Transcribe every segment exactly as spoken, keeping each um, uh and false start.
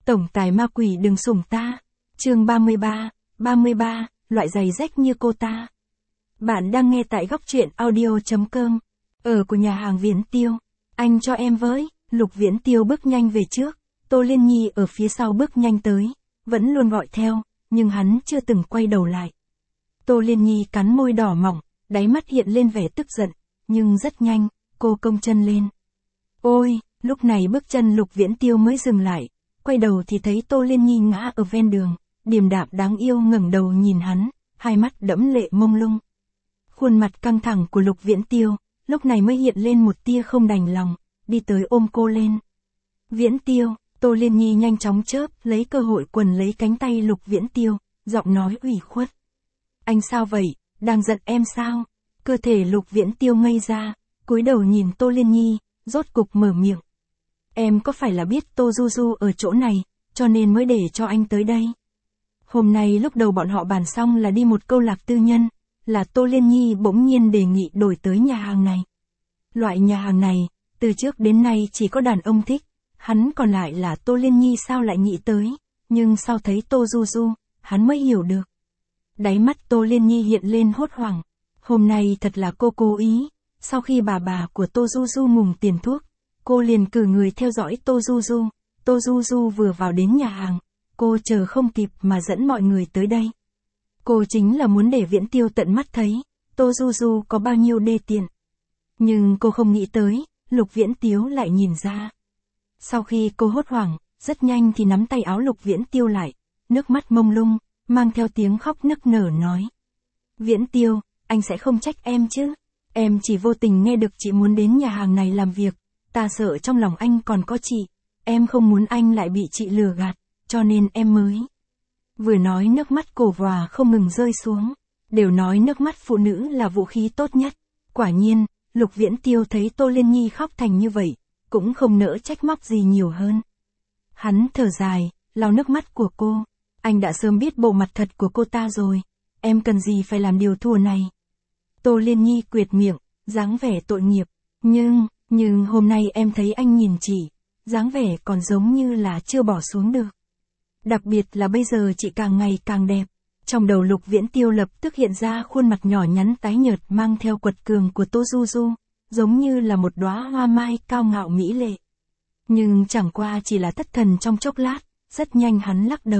Tổng tài ma quỷ đừng sủng ta. Chương ba mươi ba, ba mươi ba, loại giày rách như cô ta. Bạn đang nghe tại góc truyện audio chấm com. Ở của nhà hàng Viễn Tiêu. Anh cho em với. Lục Viễn Tiêu bước nhanh về trước. Tô Liên Nhi ở phía sau bước nhanh tới. Vẫn luôn gọi theo, nhưng hắn chưa từng quay đầu lại. Tô Liên Nhi cắn môi đỏ mỏng, đáy mắt hiện lên vẻ tức giận. Nhưng rất nhanh, cô cong chân lên. Ôi, lúc này bước chân Lục Viễn Tiêu mới dừng lại. Quay đầu thì thấy Tô Liên Nhi ngã ở ven đường. Điềm đạm đáng yêu ngẩng đầu nhìn hắn, hai mắt đẫm lệ mông lung. Khuôn mặt căng thẳng của Lục Viễn Tiêu, lúc này mới hiện lên một tia không đành lòng, đi tới ôm cô lên. Viễn Tiêu, Tô Liên Nhi nhanh chóng chớp, lấy cơ hội quần lấy cánh tay Lục Viễn Tiêu, giọng nói ủy khuất. Anh sao vậy, đang giận em sao? Cơ thể Lục Viễn Tiêu ngây ra, cúi đầu nhìn Tô Liên Nhi, rốt cục mở miệng. Em có phải là biết Tô Du Du ở chỗ này, cho nên mới để cho anh tới đây? Hôm nay lúc đầu bọn họ bàn xong là đi một câu lạc tư nhân, là Tô Liên Nhi bỗng nhiên đề nghị đổi tới nhà hàng này. Loại nhà hàng này, từ trước đến nay chỉ có đàn ông thích, hắn còn lại là Tô Liên Nhi sao lại nghĩ tới, nhưng sau thấy Tô Du Du, hắn mới hiểu được. Đáy mắt Tô Liên Nhi hiện lên hốt hoảng, hôm nay thật là cô cố ý, sau khi bà bà của Tô Du Du mùng tiền thuốc, cô liền cử người theo dõi Tô Du Du, Tô Du Du vừa vào đến nhà hàng, cô chờ không kịp mà dẫn mọi người tới đây. Cô chính là muốn để Viễn Tiêu tận mắt thấy, Tô Du Du có bao nhiêu đê tiện. Nhưng cô không nghĩ tới, Lục Viễn Tiêu lại nhìn ra. Sau khi cô hốt hoảng, rất nhanh thì nắm tay áo Lục Viễn Tiêu lại, nước mắt mông lung, mang theo tiếng khóc nức nở nói. Viễn Tiêu, anh sẽ không trách em chứ? Em chỉ vô tình nghe được chị muốn đến nhà hàng này làm việc, ta sợ trong lòng anh còn có chị, em không muốn anh lại bị chị lừa gạt, cho nên em mới. Vừa nói nước mắt cô vòa không ngừng rơi xuống, đều nói nước mắt phụ nữ là vũ khí tốt nhất. Quả nhiên, Lục Viễn Tiêu thấy Tô Liên Nhi khóc thành như vậy, cũng không nỡ trách móc gì nhiều hơn. Hắn thở dài, lau nước mắt của cô, anh đã sớm biết bộ mặt thật của cô ta rồi, em cần gì phải làm điều thua này. Tô Liên Nhi quệt miệng, dáng vẻ tội nghiệp, nhưng, nhưng hôm nay em thấy anh nhìn chị, dáng vẻ còn giống như là chưa bỏ xuống được. Đặc biệt là bây giờ chị càng ngày càng đẹp. Trong đầu Lục Viễn Tiêu lập tức hiện ra khuôn mặt nhỏ nhắn tái nhợt mang theo quật cường của Tô Du Du, giống như là một đóa hoa mai cao ngạo mỹ lệ. Nhưng chẳng qua chỉ là thất thần trong chốc lát, rất nhanh hắn lắc đầu.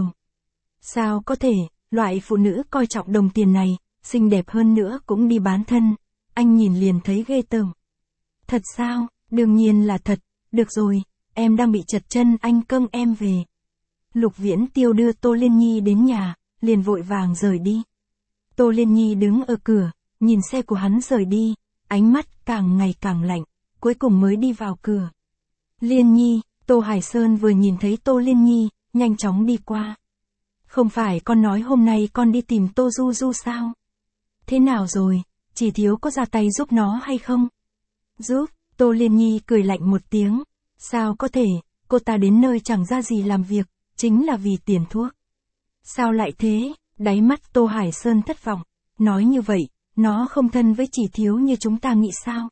Sao có thể, loại phụ nữ coi trọng đồng tiền này, xinh đẹp hơn nữa cũng đi bán thân, anh nhìn liền thấy ghê tởm. Thật sao, đương nhiên là thật, được rồi, em đang bị trật chân anh câng em về. Lục Viễn Tiêu đưa Tô Liên Nhi đến nhà, liền vội vàng rời đi. Tô Liên Nhi đứng ở cửa, nhìn xe của hắn rời đi, ánh mắt càng ngày càng lạnh, cuối cùng mới đi vào cửa. Liên Nhi, Tô Hải Sơn vừa nhìn thấy Tô Liên Nhi, nhanh chóng đi qua. Không phải con nói hôm nay con đi tìm Tô Du Du sao? Thế nào rồi, chỉ thiếu có ra tay giúp nó hay không? Giúp, Tô Liên Nhi cười lạnh một tiếng. Sao có thể, cô ta đến nơi chẳng ra gì làm việc, chính là vì tiền thuốc. Sao lại thế? Đáy mắt Tô Hải Sơn thất vọng. Nói như vậy, nó không thân với Chỉ Thiếu như chúng ta nghĩ sao?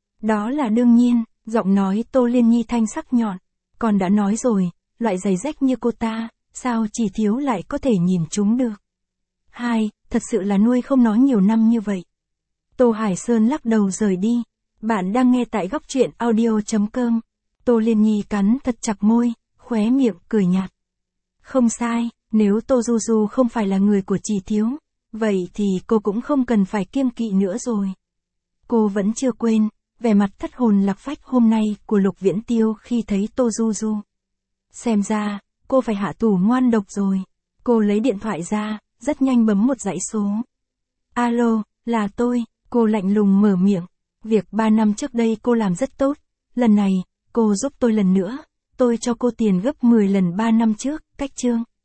Đó là đương nhiên, giọng nói Tô Liên Nhi thanh sắc nhọn. Con đã nói rồi, loại giày rách như cô ta, sao Chỉ Thiếu lại có thể nhìn chúng được? Hai, thật sự là nuôi không nó nhiều năm như vậy. Tô Hải Sơn lắc đầu rời đi. Bạn đang nghe tại góc truyện audio chấm com. Tô Liên Nhi cắn thật chặt môi, khóe miệng cười nhạt. Không sai, nếu Tô Du Du không phải là người của Chỉ Thiếu, vậy thì cô cũng không cần phải kiêng kỵ nữa rồi. Cô vẫn chưa quên, vẻ mặt thất hồn lạc phách hôm nay của Lục Viễn Tiêu khi thấy Tô Du Du. Xem ra, cô phải hạ tủ ngoan độc rồi. Cô lấy điện thoại ra, rất nhanh bấm một dãy số. Alo, là tôi, cô lạnh lùng mở miệng. Việc ba năm trước đây cô làm rất tốt, lần này, cô giúp tôi lần nữa, tôi cho cô tiền gấp mười lần ba năm trước, cách chương.